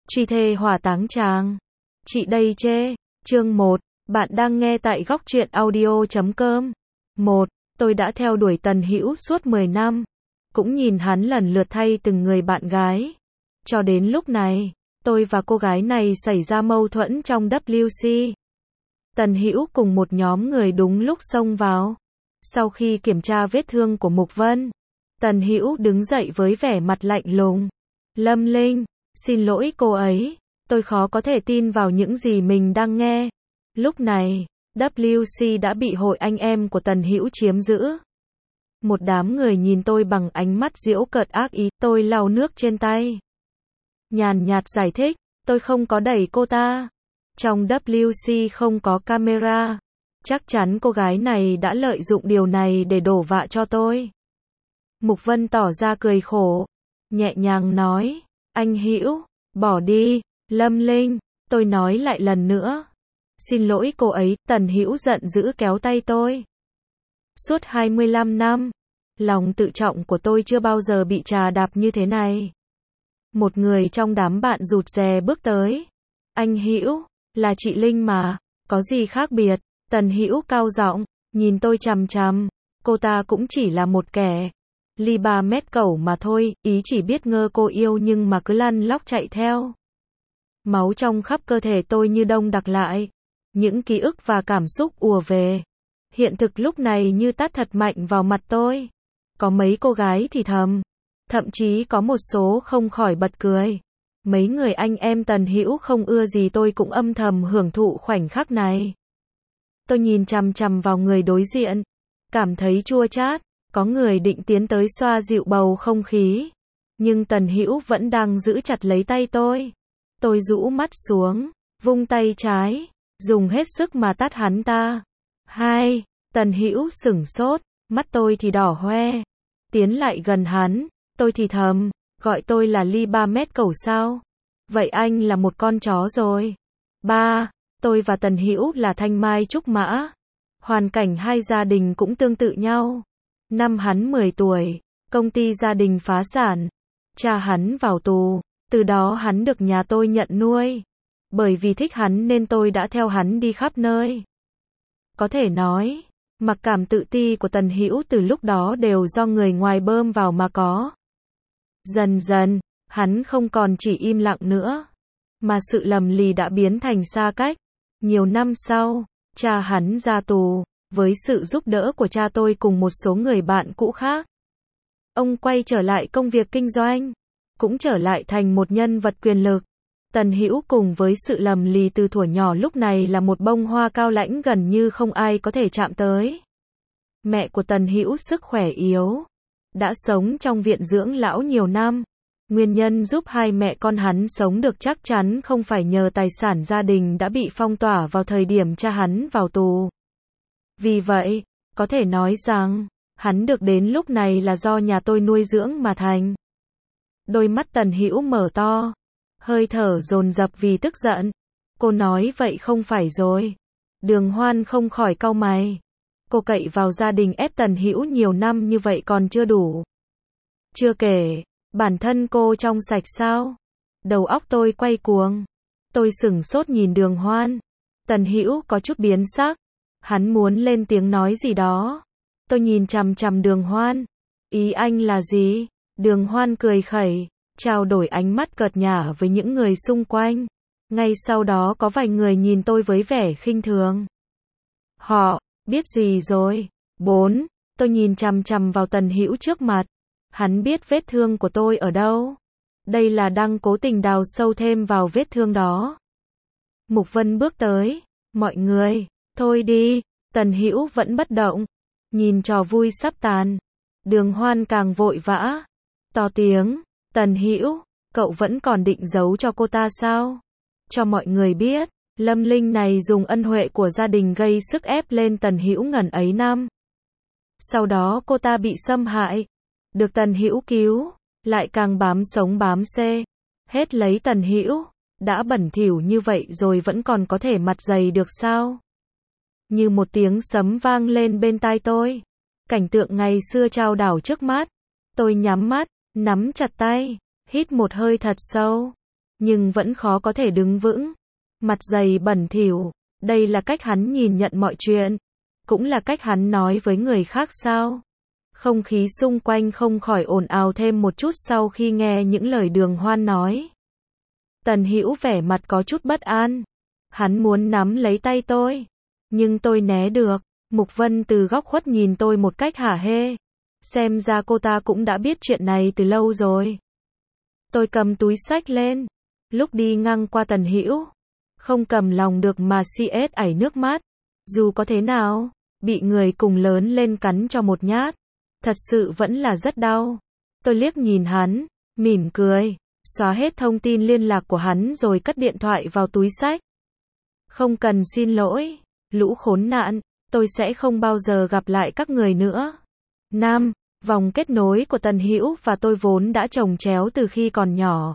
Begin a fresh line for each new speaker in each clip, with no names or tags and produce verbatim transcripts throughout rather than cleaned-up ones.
Truy thê hỏa táng tràng. Chị đây chê. Chương một. Bạn đang nghe tại góc truyện audio chấm com. một. Tôi đã theo đuổi Tần Hữu suốt mười năm. Cũng nhìn hắn lần lượt thay từng người bạn gái. Cho đến lúc này, tôi và cô gái này xảy ra mâu thuẫn trong W C. Tần Hữu cùng một nhóm người đúng lúc xông vào. Sau khi kiểm tra vết thương của Mục Vân, Tần Hữu đứng dậy với vẻ mặt lạnh lùng. Lâm Linh, xin lỗi cô ấy, tôi khó có thể tin vào những gì mình đang nghe. Lúc này, W C đã bị hội anh em của Tần Hữu chiếm giữ. Một đám người nhìn tôi bằng ánh mắt giễu cợt ác ý, tôi lau nước trên tay. Nhàn nhạt giải thích, tôi không có đẩy cô ta. Trong W C không có camera. Chắc chắn cô gái này đã lợi dụng điều này để đổ vạ cho tôi. Mục Vân tỏ ra cười khổ, nhẹ nhàng nói, anh Hữu, bỏ đi. Lâm Linh, tôi nói lại lần nữa. Xin lỗi cô ấy. Tần Hữu giận dữ kéo tay tôi. Suốt hai mươi lăm năm, lòng tự trọng của tôi chưa bao giờ bị trà đạp như thế này. Một người trong đám bạn rụt rè bước tới. Anh Hữu, là chị Linh mà, có gì khác biệt? Tần Hữu cao giọng, nhìn tôi chằm chằm. Cô ta cũng chỉ là một kẻ ly ba mét cẩu mà thôi, ý chỉ biết ngơ cô yêu nhưng mà cứ lăn lóc chạy theo. Máu trong khắp cơ thể tôi như đông đặc lại. Những ký ức và cảm xúc ùa về. Hiện thực lúc này như tát thật mạnh vào mặt tôi. Có mấy cô gái thì thầm. Thậm chí có một số không khỏi bật cười. Mấy người anh em Tần Hữu không ưa gì tôi cũng âm thầm hưởng thụ khoảnh khắc này. Tôi nhìn chằm chằm vào người đối diện. Cảm thấy chua chát. Có người định tiến tới xoa dịu bầu không khí. Nhưng Tần Hữu vẫn đang giữ chặt lấy tay tôi. Tôi rũ mắt xuống, vung tay trái, dùng hết sức mà tát hắn ta. Hai, Tần Hữu sửng sốt, mắt tôi thì đỏ hoe. Tiến lại gần hắn, tôi thì thầm, gọi tôi là ly ba mét cẩu sao? Vậy anh là một con chó rồi. Ba, tôi và Tần Hữu là thanh mai trúc mã. Hoàn cảnh hai gia đình cũng tương tự nhau. Năm hắn mười tuổi, công ty gia đình phá sản. Cha hắn vào tù, từ đó hắn được nhà tôi nhận nuôi. Bởi vì thích hắn nên tôi đã theo hắn đi khắp nơi. Có thể nói, mặc cảm tự ti của Tần Hữu từ lúc đó đều do người ngoài bơm vào mà có. Dần dần, hắn không còn chỉ im lặng nữa, mà sự lầm lì đã biến thành xa cách. Nhiều năm sau, cha hắn ra tù, với sự giúp đỡ của cha tôi cùng một số người bạn cũ khác. Ông quay trở lại công việc kinh doanh, cũng trở lại thành một nhân vật quyền lực. Tần Hữu cùng với sự lầm lì từ thuở nhỏ lúc này là một bông hoa cao lãnh gần như không ai có thể chạm tới. Mẹ của Tần Hữu sức khỏe yếu, đã sống trong viện dưỡng lão nhiều năm. Nguyên nhân giúp hai mẹ con hắn sống được chắc chắn không phải nhờ tài sản gia đình đã bị phong tỏa vào thời điểm cha hắn vào tù. Vì vậy, có thể nói rằng, hắn được đến lúc này là do nhà tôi nuôi dưỡng mà thành. Đôi mắt Tần Hữu mở to, hơi thở dồn dập vì tức giận. Cô nói vậy không phải rồi. Đường Hoan không khỏi cau mày. Cô cậy vào gia đình ép Tần Hữu nhiều năm như vậy còn chưa đủ. Chưa kể, bản thân cô trong sạch sao? Đầu óc tôi quay cuồng. Tôi sửng sốt nhìn Đường Hoan. Tần Hữu có chút biến sắc. Hắn muốn lên tiếng nói gì đó. Tôi nhìn chằm chằm Đường Hoan. Ý anh là gì? Đường Hoan cười khẩy, trao đổi ánh mắt cợt nhả với những người xung quanh. Ngay sau đó có vài người nhìn tôi với vẻ khinh thường. Họ, biết gì rồi? Bốn, tôi nhìn chằm chằm vào Tần Hữu trước mặt. Hắn biết vết thương của tôi ở đâu. Đây là đang cố tình đào sâu thêm vào vết thương đó. Mục Vân bước tới. Mọi người, thôi đi. Tần Hữu vẫn bất động. Nhìn trò vui sắp tàn. Đường Hoan càng vội vã. To tiếng, Tần Hữu, cậu vẫn còn định giấu cho cô ta sao? Cho mọi người biết, Lâm Linh này dùng ân huệ của gia đình gây sức ép lên Tần Hữu ngần ấy năm. Sau đó cô ta bị xâm hại, được Tần Hữu cứu, lại càng bám sống bám xê, hết lấy Tần Hữu, đã bẩn thỉu như vậy rồi vẫn còn có thể mặt dày được sao? Như một tiếng sấm vang lên bên tai tôi, cảnh tượng ngày xưa trao đảo trước mắt. Tôi nhắm mắt, nắm chặt tay, hít một hơi thật sâu. nhưng vẫn khó có thể đứng vững. Mặt dày bẩn thỉu, đây là cách hắn nhìn nhận mọi chuyện, cũng là cách hắn nói với người khác sao? Không khí xung quanh không khỏi ồn ào thêm một chút sau khi nghe những lời Đường Hoan nói. Tần Hữu vẻ mặt có chút bất an. Hắn muốn nắm lấy tay tôi, nhưng tôi né được. Mục Vân từ góc khuất nhìn tôi một cách hả hê. Xem ra cô ta cũng đã biết chuyện này từ lâu rồi. Tôi cầm túi xách lên. Lúc đi ngang qua Tần Hữu, không cầm lòng được mà xê ét ảy nước mắt. Dù có thế nào, bị người cùng lớn lên cắn cho một nhát, thật sự vẫn là rất đau. Tôi liếc nhìn hắn, mỉm cười, xóa hết thông tin liên lạc của hắn rồi cất điện thoại vào túi xách. Không cần xin lỗi, lũ khốn nạn, tôi sẽ không bao giờ gặp lại các người nữa. Nam, vòng kết nối của Tần Hữu và tôi vốn đã chồng chéo từ khi còn nhỏ.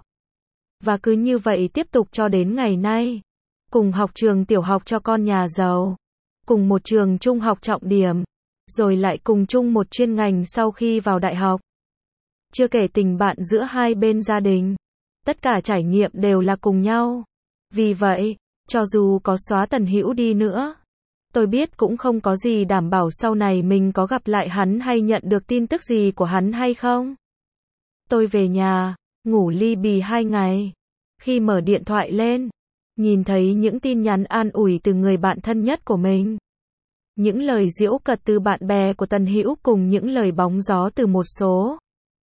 Và cứ như vậy tiếp tục cho đến ngày nay. Cùng học trường tiểu học cho con nhà giàu. Cùng một trường trung học trọng điểm. Rồi lại cùng chung một chuyên ngành sau khi vào đại học. Chưa kể tình bạn giữa hai bên gia đình. Tất cả trải nghiệm đều là cùng nhau. Vì vậy, cho dù có xóa Tần Hữu đi nữa, tôi biết cũng không có gì đảm bảo sau này mình có gặp lại hắn hay nhận được tin tức gì của hắn hay không. Tôi về nhà, ngủ li bì hai ngày. Khi mở điện thoại lên, nhìn thấy những tin nhắn an ủi từ người bạn thân nhất của mình. Những lời giễu cợt từ bạn bè của Tần Hữu cùng những lời bóng gió từ một số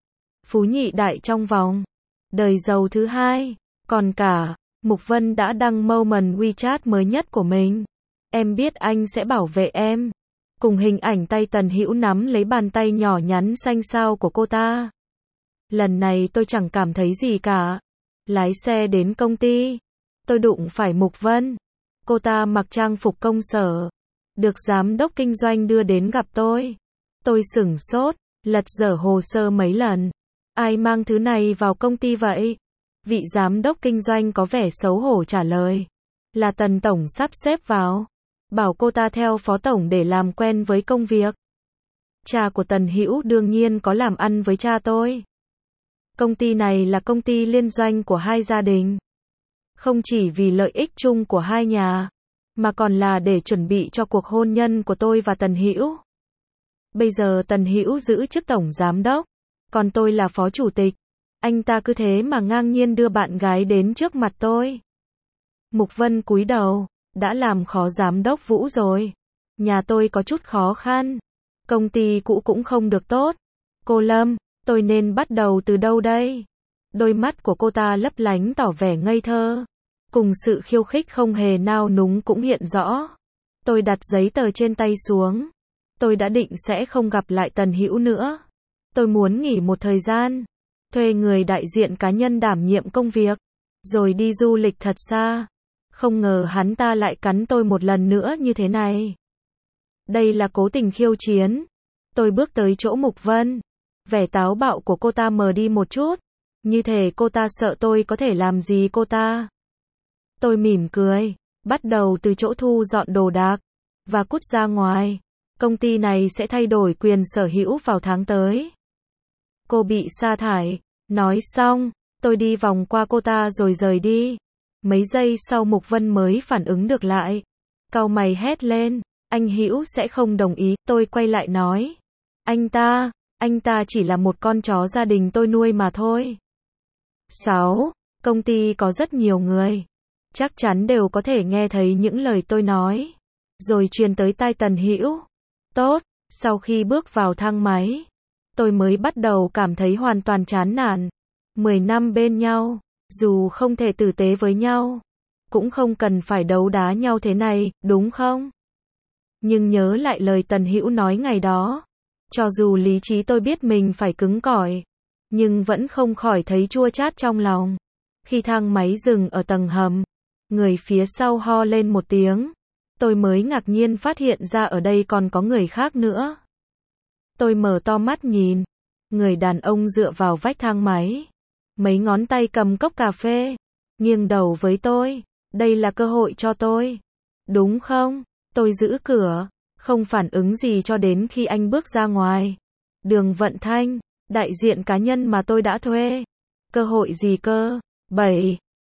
phú nhị đại trong vòng đời giàu thứ hai. Còn cả, Mục Vân đã đăng moment WeChat mới nhất của mình. Em biết anh sẽ bảo vệ em. Cùng hình ảnh tay Tần Hữu nắm lấy bàn tay nhỏ nhắn xanh xao của cô ta. Lần này tôi chẳng cảm thấy gì cả. Lái xe đến công ty, tôi đụng phải Mục Vân. Cô ta mặc trang phục công sở, được giám đốc kinh doanh đưa đến gặp tôi. Tôi sửng sốt, lật dở hồ sơ mấy lần. Ai mang thứ này vào công ty vậy? Vị giám đốc kinh doanh có vẻ xấu hổ trả lời. Là Tần tổng sắp xếp vào. Bảo cô ta theo phó tổng để làm quen với công việc. Cha của Tần Hữu đương nhiên có làm ăn với cha tôi. Công ty này là công ty liên doanh của hai gia đình. Không chỉ vì lợi ích chung của hai nhà, mà còn là để chuẩn bị cho cuộc hôn nhân của tôi và Tần Hữu. Bây giờ Tần Hữu giữ chức tổng giám đốc, còn tôi là phó chủ tịch. Anh ta cứ thế mà ngang nhiên đưa bạn gái đến trước mặt tôi. Mục Vân cúi đầu, đã làm khó giám đốc Vũ rồi. Nhà tôi có chút khó khăn. Công ty cũ cũng không được tốt. Cô Lâm, tôi nên bắt đầu từ đâu đây? Đôi mắt của cô ta lấp lánh tỏ vẻ ngây thơ. Cùng sự khiêu khích không hề nao núng cũng hiện rõ. Tôi đặt giấy tờ trên tay xuống. Tôi đã định sẽ không gặp lại Tần Hữu nữa. Tôi muốn nghỉ một thời gian. Thuê người đại diện cá nhân đảm nhiệm công việc. Rồi đi du lịch thật xa. Không ngờ hắn ta lại cắn tôi một lần nữa như thế này. Đây là cố tình khiêu chiến. Tôi bước tới chỗ Mục Vân. Vẻ táo bạo của cô ta mờ đi một chút. Như thể cô ta sợ tôi có thể làm gì cô ta. Tôi mỉm cười. Bắt đầu từ chỗ thu dọn đồ đạc. Và cút ra ngoài. Công ty này sẽ thay đổi quyền sở hữu vào tháng tới. Cô bị sa thải. Nói xong, tôi đi vòng qua cô ta rồi rời đi. Mấy giây sau Mục Vân mới phản ứng được lại. Cau mày hét lên. Anh Hữu sẽ không đồng ý. Tôi quay lại nói. Anh ta, anh ta chỉ là một con chó gia đình tôi nuôi mà thôi. sáu. Công ty có rất nhiều người. Chắc chắn đều có thể nghe thấy những lời tôi nói. Rồi truyền tới tai Tần Hữu. Tốt, sau khi bước vào thang máy, tôi mới bắt đầu cảm thấy hoàn toàn chán nản. Mười năm bên nhau, dù không thể tử tế với nhau, cũng không cần phải đấu đá nhau thế này, đúng không? Nhưng nhớ lại lời Tần Hữu nói ngày đó. Cho dù lý trí tôi biết mình phải cứng cỏi, nhưng vẫn không khỏi thấy chua chát trong lòng. Khi thang máy dừng ở tầng hầm, người phía sau ho lên một tiếng. Tôi mới ngạc nhiên phát hiện ra ở đây còn có người khác nữa. Tôi mở to mắt nhìn. Người đàn ông dựa vào vách thang máy. Mấy ngón tay cầm cốc cà phê. Nghiêng đầu với tôi. Đây là cơ hội cho tôi. Đúng không? Tôi giữ cửa. Không phản ứng gì cho đến khi anh bước ra ngoài. Đường Vận Thanh, đại diện cá nhân mà tôi đã thuê. Cơ hội gì cơ? bảy.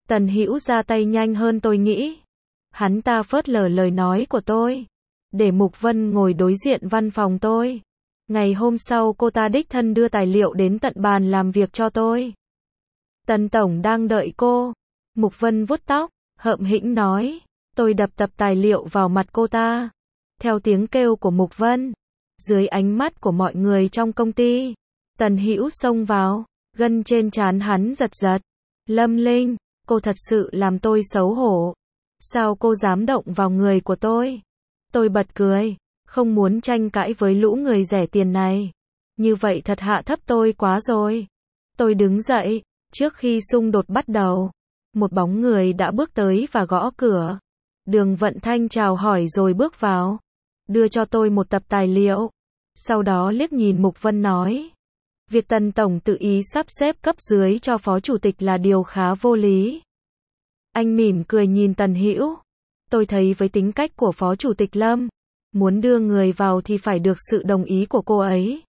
Tần Hữu ra tay nhanh hơn tôi nghĩ. Hắn ta phớt lờ lời nói của tôi, để Mục Vân ngồi đối diện văn phòng tôi. Ngày hôm sau cô ta đích thân đưa tài liệu đến tận bàn làm việc cho tôi. Tần tổng đang đợi cô. Mục Vân vuốt tóc, hậm hĩnh nói. Tôi đập tập tài liệu vào mặt cô ta. Theo tiếng kêu của Mục Vân, dưới ánh mắt của mọi người trong công ty, Tần Hữu xông vào, gân trên trán hắn giật giật. Lâm Linh, cô thật sự làm tôi xấu hổ. Sao cô dám động vào người của tôi? Tôi bật cười, không muốn tranh cãi với lũ người rẻ tiền này. Như vậy thật hạ thấp tôi quá rồi. Tôi đứng dậy, trước khi xung đột bắt đầu. Một bóng người đã bước tới và gõ cửa. Đường Vận Thanh chào hỏi rồi bước vào, đưa cho tôi một tập tài liệu. Sau đó liếc nhìn Mục Vân nói. Việc Tần tổng tự ý sắp xếp cấp dưới cho phó chủ tịch là điều khá vô lý. Anh mỉm cười nhìn Tần Hữu. Tôi thấy với tính cách của phó chủ tịch Lâm, muốn đưa người vào thì phải được sự đồng ý của cô ấy.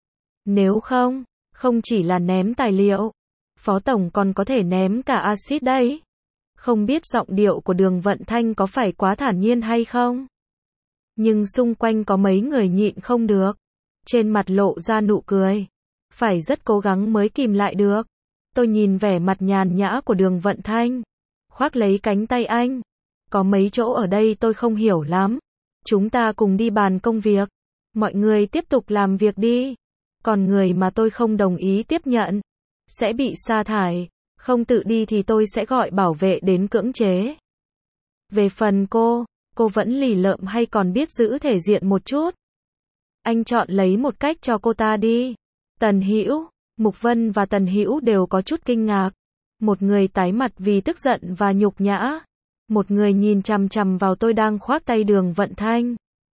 Nếu không, không chỉ là ném tài liệu, phó tổng còn có thể ném cả axit đấy. Không biết giọng điệu của Đường Vận Thanh có phải quá thản nhiên hay không? Nhưng xung quanh có mấy người nhịn không được. Trên mặt lộ ra nụ cười. Phải rất cố gắng mới kìm lại được. Tôi nhìn vẻ mặt nhàn nhã của Đường Vận Thanh, khoác lấy cánh tay anh. Có mấy chỗ ở đây tôi không hiểu lắm. Chúng ta cùng đi bàn công việc. Mọi người tiếp tục làm việc đi. Còn người mà tôi không đồng ý tiếp nhận sẽ bị sa thải. Không tự đi thì tôi sẽ gọi bảo vệ đến cưỡng chế. Về phần cô, cô vẫn lì lợm hay còn biết giữ thể diện một chút? Anh chọn lấy một cách cho cô ta đi. Tần Hữu, Mục Vân và Tần Hữu đều có chút kinh ngạc. Một người tái mặt vì tức giận và nhục nhã. Một người nhìn chằm chằm vào tôi đang khoác tay Đường Vận Thanh.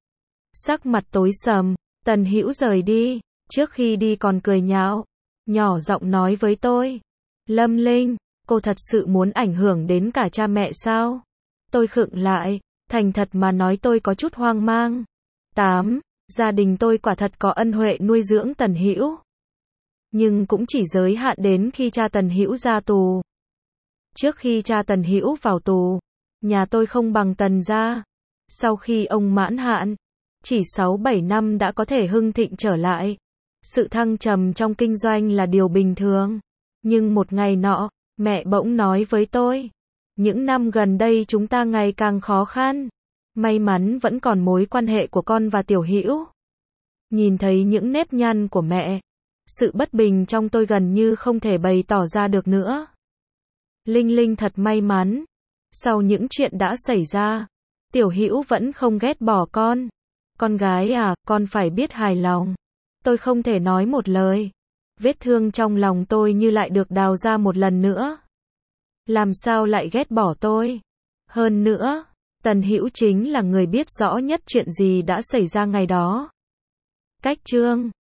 Sắc mặt tối sầm, Tần Hữu rời đi, trước khi đi còn cười nhạo, nhỏ giọng nói với tôi. Lâm Linh, cô thật sự muốn ảnh hưởng đến cả cha mẹ sao? Tôi khựng lại, thành thật mà nói tôi có chút hoang mang. tám. Gia đình tôi quả thật có ân huệ nuôi dưỡng Tần Hữu. Nhưng cũng chỉ giới hạn đến khi cha Tần Hữu ra tù. Trước khi cha Tần Hữu vào tù, nhà tôi không bằng Tần gia. Sau khi ông mãn hạn, chỉ sáu bảy năm đã có thể hưng thịnh trở lại. Sự thăng trầm trong kinh doanh là điều bình thường. Nhưng một ngày nọ, mẹ bỗng nói với tôi. Những năm gần đây chúng ta ngày càng khó khăn. May mắn vẫn còn mối quan hệ của con và Tiểu Hữu. Nhìn thấy những nếp nhăn của mẹ, sự bất bình trong tôi gần như không thể bày tỏ ra được nữa. Linh Linh thật may mắn. Sau những chuyện đã xảy ra, Tiểu Hữu vẫn không ghét bỏ con. Con gái à, con phải biết hài lòng. Tôi không thể nói một lời. Vết thương trong lòng tôi như lại được đào ra một lần nữa. Làm sao lại ghét bỏ tôi? Hơn nữa, Tần Hữu chính là người biết rõ nhất chuyện gì đã xảy ra ngày đó. Cách chương